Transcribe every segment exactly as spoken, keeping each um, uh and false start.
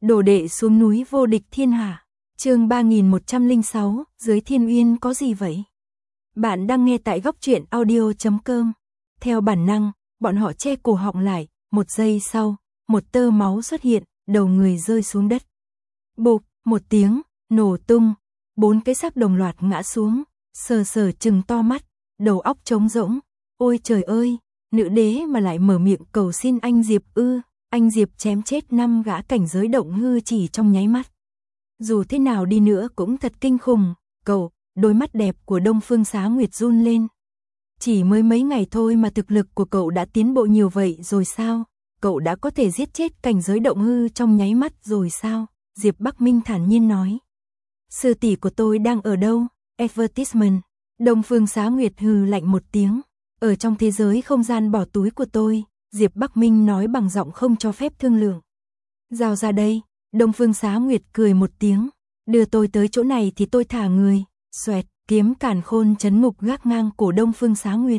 Đồ đệ xuống núi vô địch thiên hạ. Chương ba nghìn một trăm lẻ sáu, dưới thiên uyên có gì vậy? Bạn đang nghe tại góc truyện audio chấm com. Theo bản năng, bọn họ che cổ họng lại, một giây sau, một tơ máu xuất hiện, đầu người rơi xuống đất. Bụp, một tiếng, nổ tung, bốn cái xác đồng loạt ngã xuống, sờ sờ trừng to mắt, đầu óc trống rỗng. Ôi trời ơi, nữ đế mà lại mở miệng cầu xin anh Diệp ư? Anh Diệp chém chết năm gã cảnh giới động hư chỉ trong nháy mắt. Dù thế nào đi nữa cũng thật kinh khủng. Cậu, đôi mắt đẹp của Đông Phương Xá Nguyệt run lên. Chỉ mới mấy ngày thôi mà thực lực của cậu đã tiến bộ nhiều vậy rồi sao? Cậu đã có thể giết chết cảnh giới động hư trong nháy mắt rồi sao? Diệp Bắc Minh thản nhiên nói. Sư tỷ của tôi đang ở đâu? Advertisement. Đông Phương Xá Nguyệt hừ lạnh một tiếng. Ở trong thế giới không gian bỏ túi của tôi. Diệp Bắc Minh nói bằng giọng không cho phép thương lượng. Giao ra đây. Đông Phương Xá Nguyệt cười một tiếng. Đưa tôi tới chỗ này thì tôi thả người. Xoẹt, kiếm càn khôn chấn ngục gác ngang cổ Đông Phương Xá Nguyệt.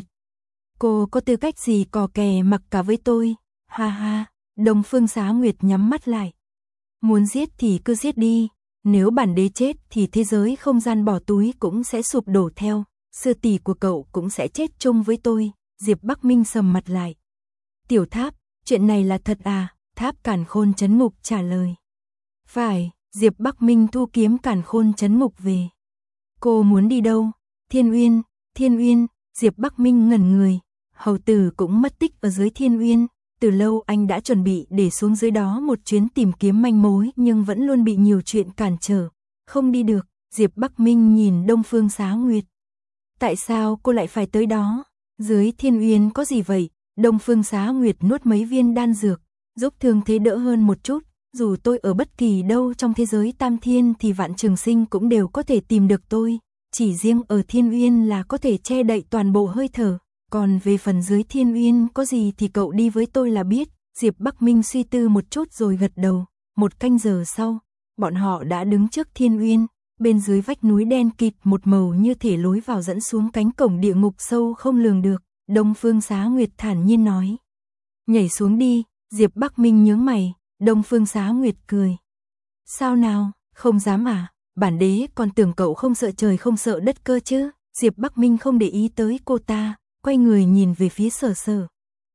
Cô có tư cách gì cò kè mặc cả với tôi? Ha ha, Đông Phương Xá Nguyệt nhắm mắt lại. Muốn giết thì cứ giết đi. Nếu bản đế chết thì thế giới không gian bỏ túi cũng sẽ sụp đổ theo. Sư tỷ của cậu cũng sẽ chết chung với tôi. Diệp Bắc Minh sầm mặt lại. Tiểu Tháp, chuyện này là thật à? Tháp càn khôn chấn ngục trả lời. Phải, Diệp Bắc Minh thu kiếm càn khôn chấn ngục về. Cô muốn đi đâu? Thiên Uyên, Thiên Uyên, Diệp Bắc Minh ngẩn người. Hầu tử cũng mất tích ở dưới Thiên Uyên. Từ lâu anh đã chuẩn bị để xuống dưới đó một chuyến tìm kiếm manh mối nhưng vẫn luôn bị nhiều chuyện cản trở. Không đi được, Diệp Bắc Minh nhìn Đông Phương Xá Nguyệt. Tại sao cô lại phải tới đó? Dưới Thiên Uyên có gì vậy? Đông Phương Xá Nguyệt nuốt mấy viên đan dược, giúp thương thế đỡ hơn một chút. Dù tôi ở bất kỳ đâu trong thế giới Tam Thiên thì Vạn Trường Sinh cũng đều có thể tìm được tôi. Chỉ riêng ở Thiên Uyên là có thể che đậy toàn bộ hơi thở. Còn về phần dưới Thiên Uyên có gì thì cậu đi với tôi là biết. Diệp Bắc Minh suy tư một chút rồi gật đầu. Một canh giờ sau, bọn họ đã đứng trước Thiên Uyên. Bên dưới vách núi đen kịt một màu như thể lối vào dẫn xuống cánh cổng địa ngục sâu không lường được. Đông Phương Xá Nguyệt thản nhiên nói. Nhảy xuống đi. Diệp Bắc Minh nhướng mày. Đông Phương Xá Nguyệt cười. Sao nào, không dám à? Bản đế còn tưởng cậu không sợ trời không sợ đất cơ chứ. Diệp Bắc Minh không để ý tới cô ta, quay người nhìn về phía Sở Sở.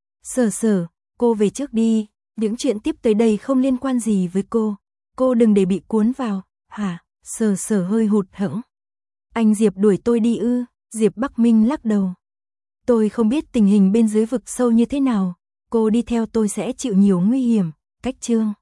Sở Sở, cô về trước đi, những chuyện tiếp tới đây không liên quan gì với cô. Cô đừng để bị cuốn vào. Hả? Sở Sở hơi hụt hẫng. Anh Diệp đuổi tôi đi ư? Diệp Bắc Minh lắc đầu. Tôi không biết tình hình bên dưới vực sâu như thế nào. Cô đi theo tôi sẽ chịu nhiều nguy hiểm. Cách chương